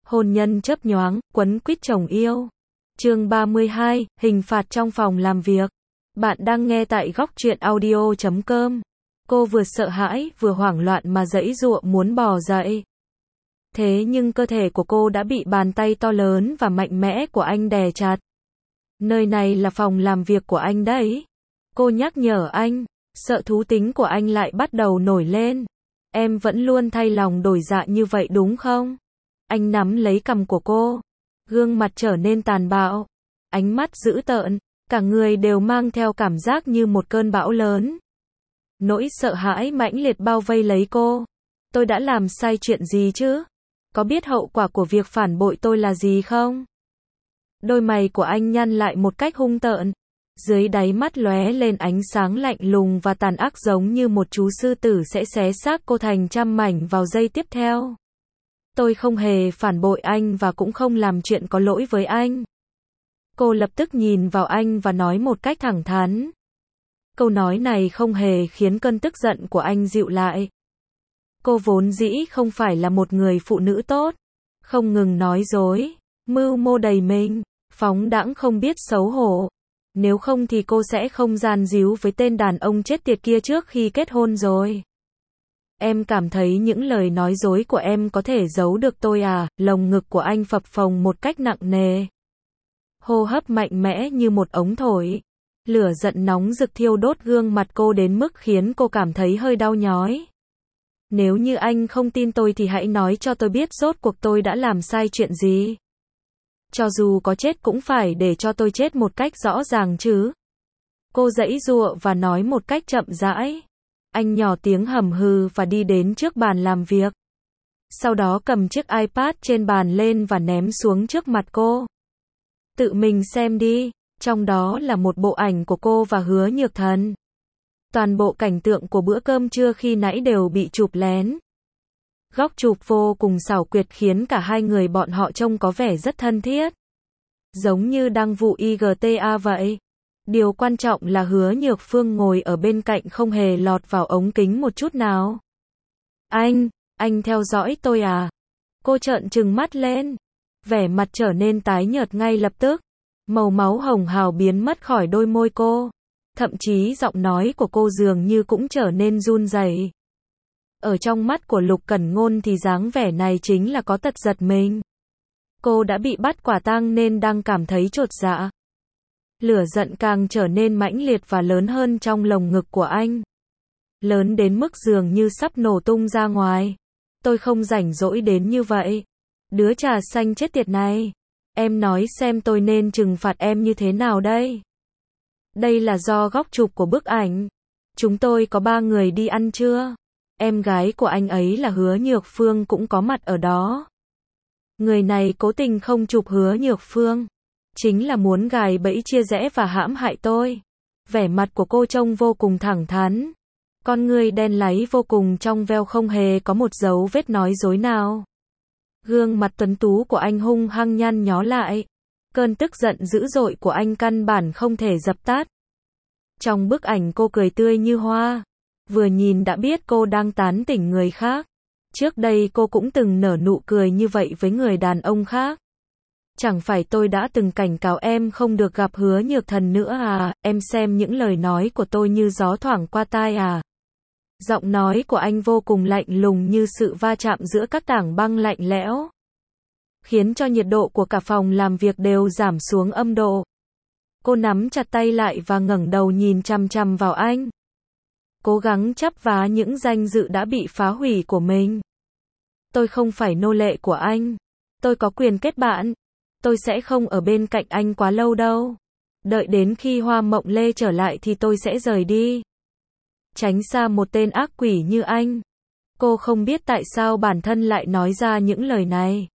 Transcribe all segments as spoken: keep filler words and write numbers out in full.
Hôn nhân chớp nhoáng, quấn quýt chồng yêu. Chương ba mươi hai, hình phạt trong phòng làm việc. Bạn đang nghe tại góc truyện audio chấm com. Cô vừa sợ hãi, vừa hoảng loạn mà giãy giụa muốn bò dậy. Thế nhưng cơ thể của cô đã bị bàn tay to lớn và mạnh mẽ của anh đè chặt. Nơi này là phòng làm việc của anh đấy. Cô nhắc nhở anh, sợ thú tính của anh lại bắt đầu nổi lên. Em vẫn luôn thay lòng đổi dạ như vậy đúng không? Anh nắm lấy cằm của cô. Gương mặt trở nên tàn bạo. Ánh mắt dữ tợn. Cả người đều mang theo cảm giác như một cơn bão lớn. Nỗi sợ hãi mãnh liệt bao vây lấy cô. Tôi đã làm sai chuyện gì chứ? Có biết hậu quả của việc phản bội tôi là gì không? Đôi mày của anh nhăn lại một cách hung tợn. Dưới đáy mắt lóe lên ánh sáng lạnh lùng và tàn ác giống như một chú sư tử sẽ xé xác cô thành trăm mảnh vào giây tiếp theo. Tôi không hề phản bội anh và cũng không làm chuyện có lỗi với anh. Cô lập tức nhìn vào anh và nói một cách thẳng thắn. Câu nói này không hề khiến cơn tức giận của anh dịu lại. Cô vốn dĩ không phải là một người phụ nữ tốt. Không ngừng nói dối, mưu mô đầy mình, phóng đãng không biết xấu hổ. Nếu không thì cô sẽ không gian díu với tên đàn ông chết tiệt kia trước khi kết hôn rồi. Em cảm thấy những lời nói dối của em có thể giấu được tôi à? Lồng ngực của anh phập phồng một cách nặng nề. Hô hấp mạnh mẽ như một ống thổi. Lửa giận nóng rực thiêu đốt gương mặt cô đến mức khiến cô cảm thấy hơi đau nhói. Nếu như anh không tin tôi thì hãy nói cho tôi biết rốt cuộc tôi đã làm sai chuyện gì. Cho dù có chết cũng phải để cho tôi chết một cách rõ ràng chứ. Cô giãy giụa và nói một cách chậm rãi. Anh nhỏ tiếng hầm hừ và đi đến trước bàn làm việc. Sau đó cầm chiếc iPad trên bàn lên và ném xuống trước mặt cô. Tự mình xem đi, trong đó là một bộ ảnh của cô và Hứa Nhược Thần. Toàn bộ cảnh tượng của bữa cơm trưa khi nãy đều bị chụp lén. Góc chụp vô cùng xảo quyệt khiến cả hai người bọn họ trông có vẻ rất thân thiết. Giống như đăng vụ i giê tê a vậy. Điều quan trọng là Hứa Nhược Phương ngồi ở bên cạnh không hề lọt vào ống kính một chút nào. Anh, anh theo dõi tôi à? Cô trợn trừng mắt lên. Vẻ mặt trở nên tái nhợt ngay lập tức. Màu máu hồng hào biến mất khỏi đôi môi cô. Thậm chí giọng nói của cô dường như cũng trở nên run rẩy. Ở trong mắt của Lục Cẩn Ngôn thì dáng vẻ này chính là có tật giật mình. Cô đã bị bắt quả tang nên đang cảm thấy chột dạ. Lửa giận càng trở nên mãnh liệt và lớn hơn trong lồng ngực của anh. Lớn đến mức dường như sắp nổ tung ra ngoài. Tôi không rảnh rỗi đến như vậy. Đứa trà xanh chết tiệt này. Em nói xem tôi nên trừng phạt em như thế nào đây? Đây là do góc chụp của bức ảnh. Chúng tôi có ba người đi ăn trưa. Em gái của anh ấy là Hứa Nhược Phương cũng có mặt ở đó. Người này cố tình không chụp Hứa Nhược Phương. Chính là muốn gài bẫy chia rẽ và hãm hại tôi. Vẻ mặt của cô trông vô cùng thẳng thắn. Con người đen láy vô cùng trong veo không hề có một dấu vết nói dối nào. Gương mặt tuấn tú của anh hung hăng nhăn nhó lại. Cơn tức giận dữ dội của anh căn bản không thể dập tắt. Trong bức ảnh cô cười tươi như hoa. Vừa nhìn đã biết cô đang tán tỉnh người khác. Trước đây cô cũng từng nở nụ cười như vậy với người đàn ông khác. Chẳng phải tôi đã từng cảnh cáo em không được gặp Hứa Nhược Thần nữa à? Em xem những lời nói của tôi như gió thoảng qua tai à? Giọng nói của anh vô cùng lạnh lùng như sự va chạm giữa các tảng băng lạnh lẽo. Khiến cho nhiệt độ của cả phòng làm việc đều giảm xuống âm độ. Cô nắm chặt tay lại và ngẩng đầu nhìn chằm chằm vào anh. Cố gắng chắp vá những danh dự đã bị phá hủy của mình. Tôi không phải nô lệ của anh. Tôi có quyền kết bạn. Tôi sẽ không ở bên cạnh anh quá lâu đâu. Đợi đến khi Hoa Mộng Lê trở lại thì tôi sẽ rời đi. Tránh xa một tên ác quỷ như anh. Cô không biết tại sao bản thân lại nói ra những lời này.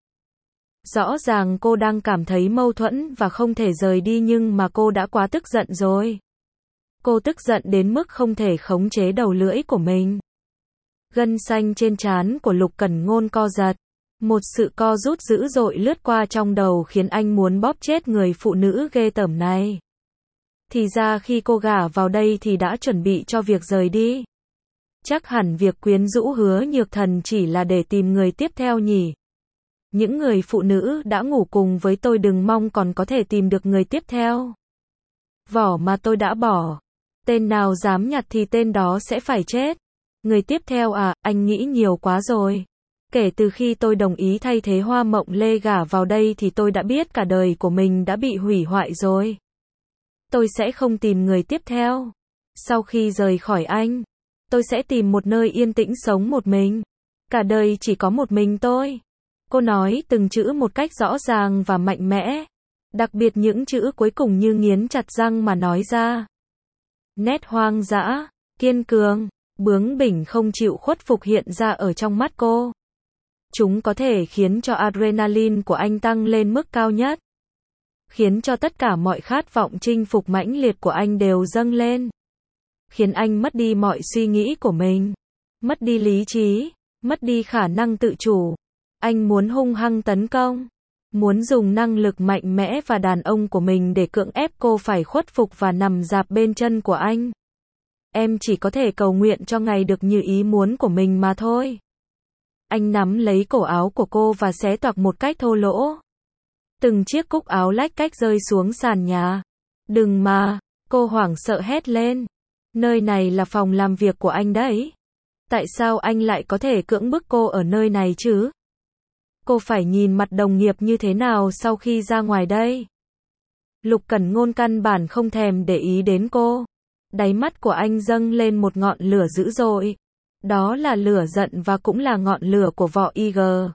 Rõ ràng cô đang cảm thấy mâu thuẫn và không thể rời đi nhưng mà cô đã quá tức giận rồi. Cô tức giận đến mức không thể khống chế đầu lưỡi của mình. Gân xanh trên trán của Lục Cẩn Ngôn co giật. Một sự co rút dữ dội lướt qua trong đầu khiến anh muốn bóp chết người phụ nữ ghê tởm này. Thì ra khi cô gả vào đây thì đã chuẩn bị cho việc rời đi. Chắc hẳn việc quyến rũ Hứa Nhược Thần chỉ là để tìm người tiếp theo nhỉ. Những người phụ nữ đã ngủ cùng với tôi đừng mong còn có thể tìm được người tiếp theo. Vỏ mà tôi đã bỏ. Tên nào dám nhặt thì tên đó sẽ phải chết. Người tiếp theo à, anh nghĩ nhiều quá rồi. Kể từ khi tôi đồng ý thay thế Hoa Mộng Lê gả vào đây thì tôi đã biết cả đời của mình đã bị hủy hoại rồi. Tôi sẽ không tìm người tiếp theo. Sau khi rời khỏi anh, tôi sẽ tìm một nơi yên tĩnh sống một mình. Cả đời chỉ có một mình tôi. Cô nói từng chữ một cách rõ ràng và mạnh mẽ. Đặc biệt những chữ cuối cùng như nghiến chặt răng mà nói ra. Nét hoang dã, kiên cường, bướng bỉnh không chịu khuất phục hiện ra ở trong mắt cô. Chúng có thể khiến cho adrenaline của anh tăng lên mức cao nhất. Khiến cho tất cả mọi khát vọng chinh phục mãnh liệt của anh đều dâng lên. Khiến anh mất đi mọi suy nghĩ của mình. Mất đi lý trí, mất đi khả năng tự chủ. Anh muốn hung hăng tấn công. Muốn dùng năng lực mạnh mẽ và đàn ông của mình để cưỡng ép cô phải khuất phục và nằm rạp bên chân của anh. Em chỉ có thể cầu nguyện cho ngày được như ý muốn của mình mà thôi. Anh nắm lấy cổ áo của cô và xé toạc một cách thô lỗ. Từng chiếc cúc áo lách cách rơi xuống sàn nhà. Đừng mà, cô hoảng sợ hét lên. Nơi này là phòng làm việc của anh đấy. Tại sao anh lại có thể cưỡng bức cô ở nơi này chứ? Cô phải nhìn mặt đồng nghiệp như thế nào sau khi ra ngoài đây? Lục Cẩn Ngôn căn bản không thèm để ý đến cô. Đáy mắt của anh dâng lên một ngọn lửa dữ dội. Đó là lửa giận và cũng là ngọn lửa của Võ i giê.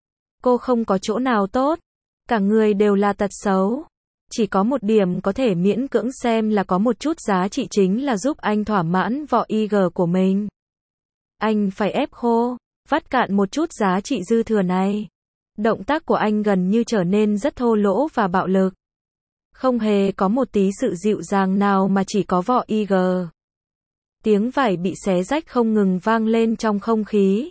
Cô không có chỗ nào tốt. Cả người đều là tật xấu. Chỉ có một điểm có thể miễn cưỡng xem là có một chút giá trị chính là giúp anh thỏa mãn Võ i giê của mình. Anh phải ép khô, vắt cạn một chút giá trị dư thừa này. Động tác của anh gần như trở nên rất thô lỗ và bạo lực. Không hề có một tí sự dịu dàng nào mà chỉ có Võ i giê. Tiếng vải bị xé rách không ngừng vang lên trong không khí.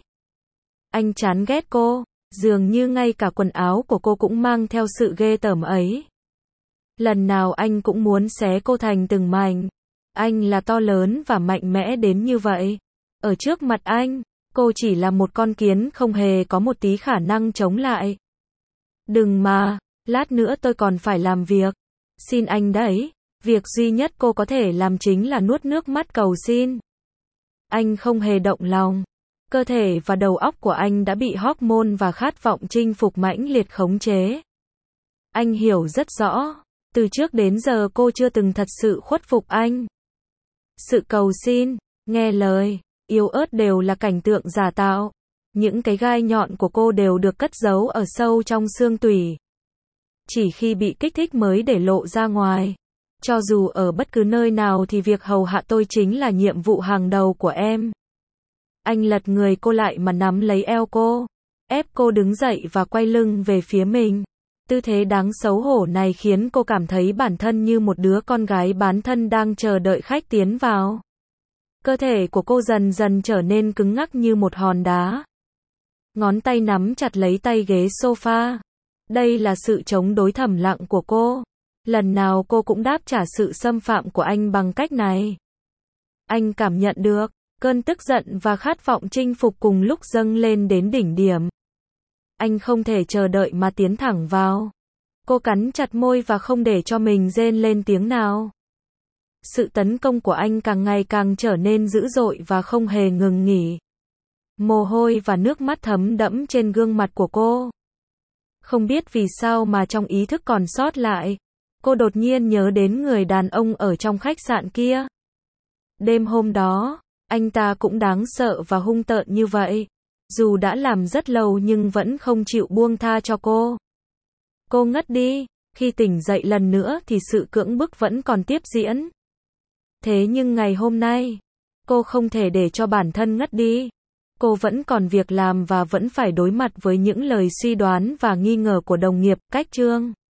Anh chán ghét cô, dường như ngay cả quần áo của cô cũng mang theo sự ghê tởm ấy. Lần nào anh cũng muốn xé cô thành từng mảnh. Anh là to lớn và mạnh mẽ đến như vậy. Ở trước mặt anh, cô chỉ là một con kiến không hề có một tí khả năng chống lại. Đừng mà, lát nữa tôi còn phải làm việc. Xin anh đấy. Việc duy nhất cô có thể làm chính là nuốt nước mắt cầu xin. Anh không hề động lòng. Cơ thể và đầu óc của anh đã bị hormone và khát vọng chinh phục mãnh liệt khống chế. Anh hiểu rất rõ, từ trước đến giờ cô chưa từng thật sự khuất phục anh. Sự cầu xin, nghe lời, yếu ớt đều là cảnh tượng giả tạo. Những cái gai nhọn của cô đều được cất giấu ở sâu trong xương tủy. Chỉ khi bị kích thích mới để lộ ra ngoài. Cho dù ở bất cứ nơi nào thì việc hầu hạ tôi chính là nhiệm vụ hàng đầu của em. Anh lật người cô lại mà nắm lấy eo cô, ép cô đứng dậy và quay lưng về phía mình. Tư thế đáng xấu hổ này khiến cô cảm thấy bản thân như một đứa con gái bán thân đang chờ đợi khách tiến vào. Cơ thể của cô dần dần trở nên cứng ngắc như một hòn đá. Ngón tay nắm chặt lấy tay ghế sofa. Đây là sự chống đối thầm lặng của cô. Lần nào cô cũng đáp trả sự xâm phạm của anh bằng cách này. Anh cảm nhận được cơn tức giận và khát vọng chinh phục cùng lúc dâng lên đến đỉnh điểm. Anh không thể chờ đợi mà tiến thẳng vào. Cô cắn chặt môi và không để cho mình rên lên tiếng nào. Sự tấn công của anh càng ngày càng trở nên dữ dội và không hề ngừng nghỉ. Mồ hôi và nước mắt thấm đẫm trên gương mặt của cô. Không biết vì sao mà trong ý thức còn sót lại, cô đột nhiên nhớ đến người đàn ông ở trong khách sạn kia. Đêm hôm đó, anh ta cũng đáng sợ và hung tợn như vậy. Dù đã làm rất lâu nhưng vẫn không chịu buông tha cho cô. Cô ngất đi, khi tỉnh dậy lần nữa thì sự cưỡng bức vẫn còn tiếp diễn. Thế nhưng ngày hôm nay, cô không thể để cho bản thân ngất đi. Cô vẫn còn việc làm và vẫn phải đối mặt với những lời suy đoán và nghi ngờ của đồng nghiệp, cách chương.